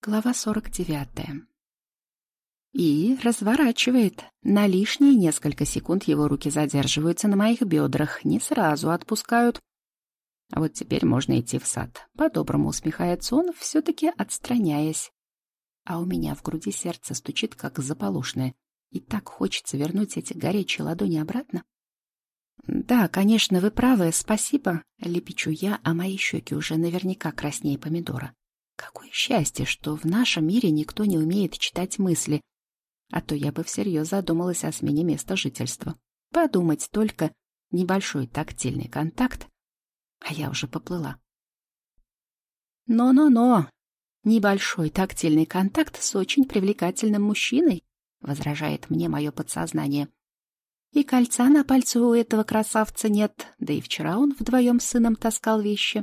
Глава 49. И разворачивает. На лишние несколько секунд его руки задерживаются на моих бедрах, не сразу отпускают. А вот теперь можно идти в сад. По-доброму усмехается он, все-таки отстраняясь. А у меня в груди сердце стучит, как заполошное. И так хочется вернуть эти горячие ладони обратно. «Да, конечно, вы правы, спасибо», — лепечу я, а мои щеки уже наверняка краснее помидора. Какое счастье, что в нашем мире никто не умеет читать мысли, а то я бы всерьез задумалась о смене места жительства. Подумать только, небольшой тактильный контакт, а я уже поплыла. «Но-но-но, небольшой тактильный контакт с очень привлекательным мужчиной», возражает мне мое подсознание. И кольца на пальце у этого красавца нет, да и вчера он вдвоем с сыном таскал вещи.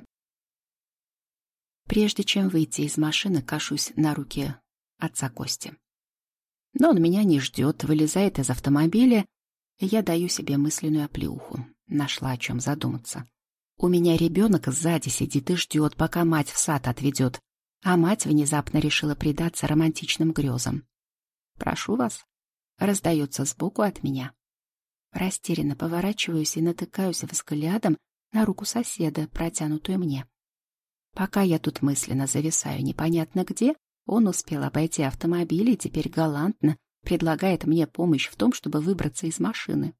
Прежде чем выйти из машины, кашусь на руки отца Кости. Но он меня не ждет, вылезает из автомобиля, и я даю себе мысленную оплеуху. Нашла о чем задуматься. У меня ребенок сзади сидит и ждет, пока мать в сад отведет, а мать внезапно решила предаться романтичным грезам. «Прошу вас», — раздается сбоку от меня. Растерянно поворачиваюсь и натыкаюсь взглядом на руку соседа, протянутую мне. Пока я тут мысленно зависаю непонятно где, он успел обойти автомобиль и теперь галантно предлагает мне помощь в том, чтобы выбраться из машины.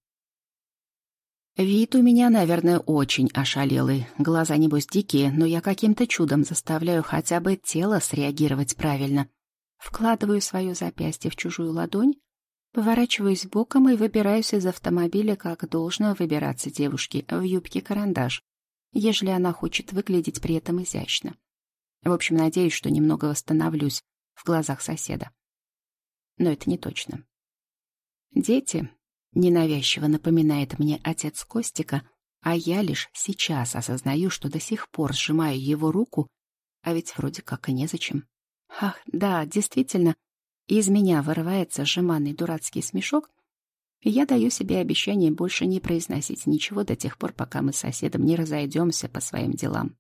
Вид у меня, наверное, очень ошалелый, глаза, небось, дикие, но я каким-то чудом заставляю хотя бы тело среагировать правильно. Вкладываю свое запястье в чужую ладонь, поворачиваюсь боком и выбираюсь из автомобиля, как должно выбираться девушке, в юбке-карандаш, ежели она хочет выглядеть при этом изящно. В общем, надеюсь, что немного восстановлюсь в глазах соседа. Но это не точно. «Дети», — ненавязчиво напоминает мне отец Костика, а я лишь сейчас осознаю, что до сих пор сжимаю его руку, а ведь вроде как и незачем. Ах, да, действительно, из меня вырывается жеманный дурацкий смешок, и я даю себе обещание больше не произносить ничего до тех пор, пока мы с соседом не разойдемся по своим делам.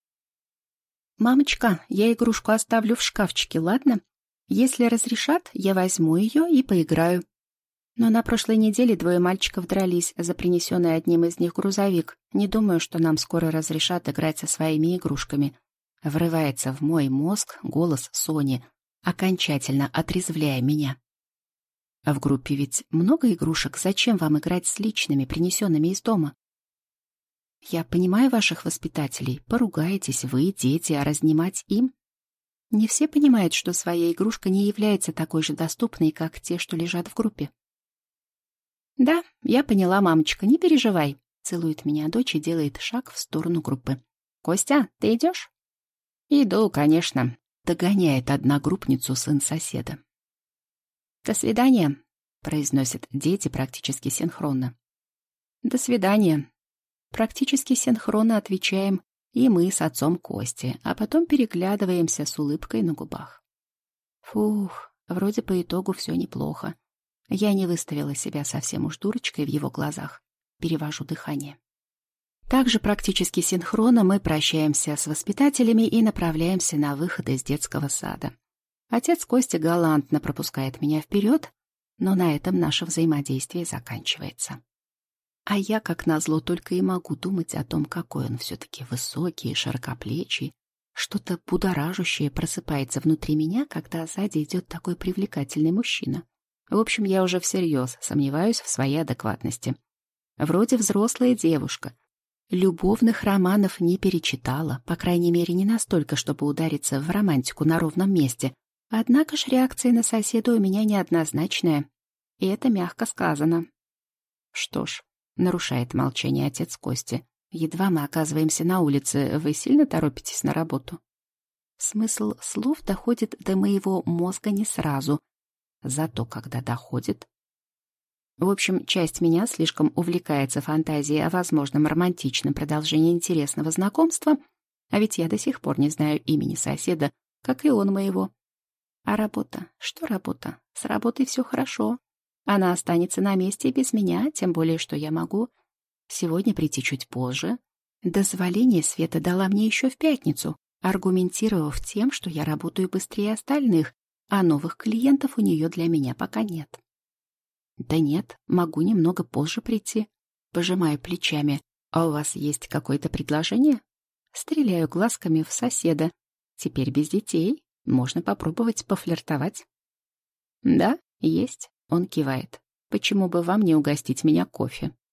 «Мамочка, я игрушку оставлю в шкафчике, ладно? Если разрешат, я возьму ее и поиграю. Но на прошлой неделе двое мальчиков дрались за принесенный одним из них грузовик. Не думаю, что нам скоро разрешат играть со своими игрушками». Врывается в мой мозг голос Сони, окончательно отрезвляя меня. А в группе ведь много игрушек, зачем вам играть с личными, принесенными из дома? Я понимаю ваших воспитателей, поругаетесь вы, дети, а разнимать им? Не все понимают, что своя игрушка не является такой же доступной, как те, что лежат в группе. Да, я поняла, мамочка, не переживай. Целует меня дочь и делает шаг в сторону группы. Костя, ты идешь? Иду, конечно. Догоняет одногруппницу сын соседа. «До свидания», — произносят дети практически синхронно. «До свидания». Практически синхронно отвечаем и мы с отцом Кости, а потом переглядываемся с улыбкой на губах. Фух, вроде по итогу все неплохо. Я не выставила себя совсем уж дурочкой в его глазах. Перевожу дыхание. Также практически синхронно мы прощаемся с воспитателями и направляемся на выход из детского сада. Отец Кости галантно пропускает меня вперед, но на этом наше взаимодействие заканчивается. А я, как назло, только и могу думать о том, какой он все-таки высокий, широкоплечий. Что-то будоражащее просыпается внутри меня, когда сзади идет такой привлекательный мужчина. В общем, я уже всерьез сомневаюсь в своей адекватности. Вроде взрослая девушка. Любовных романов не перечитала, по крайней мере, не настолько, чтобы удариться в романтику на ровном месте. Однако ж реакция на соседа у меня неоднозначная, и это мягко сказано. Что ж, нарушает молчание отец Кости. Едва мы оказываемся на улице, вы сильно торопитесь на работу? Смысл слов доходит до моего мозга не сразу, зато когда доходит... В общем, часть меня слишком увлекается фантазией о возможном романтичном продолжении интересного знакомства, а ведь я до сих пор не знаю имени соседа, как и он моего. А работа? Что работа? С работой все хорошо. Она останется на месте без меня, тем более, что я могу сегодня прийти чуть позже. Дозволение Света дала мне еще в пятницу, аргументировав тем, что я работаю быстрее остальных, а новых клиентов у нее для меня пока нет. Да нет, могу немного позже прийти. Пожимаю плечами. А у вас есть какое-то предложение? Стреляю глазками в соседа. Теперь без детей. Можно попробовать пофлиртовать. Да, есть. Он кивает. Почему бы вам не угостить меня кофе?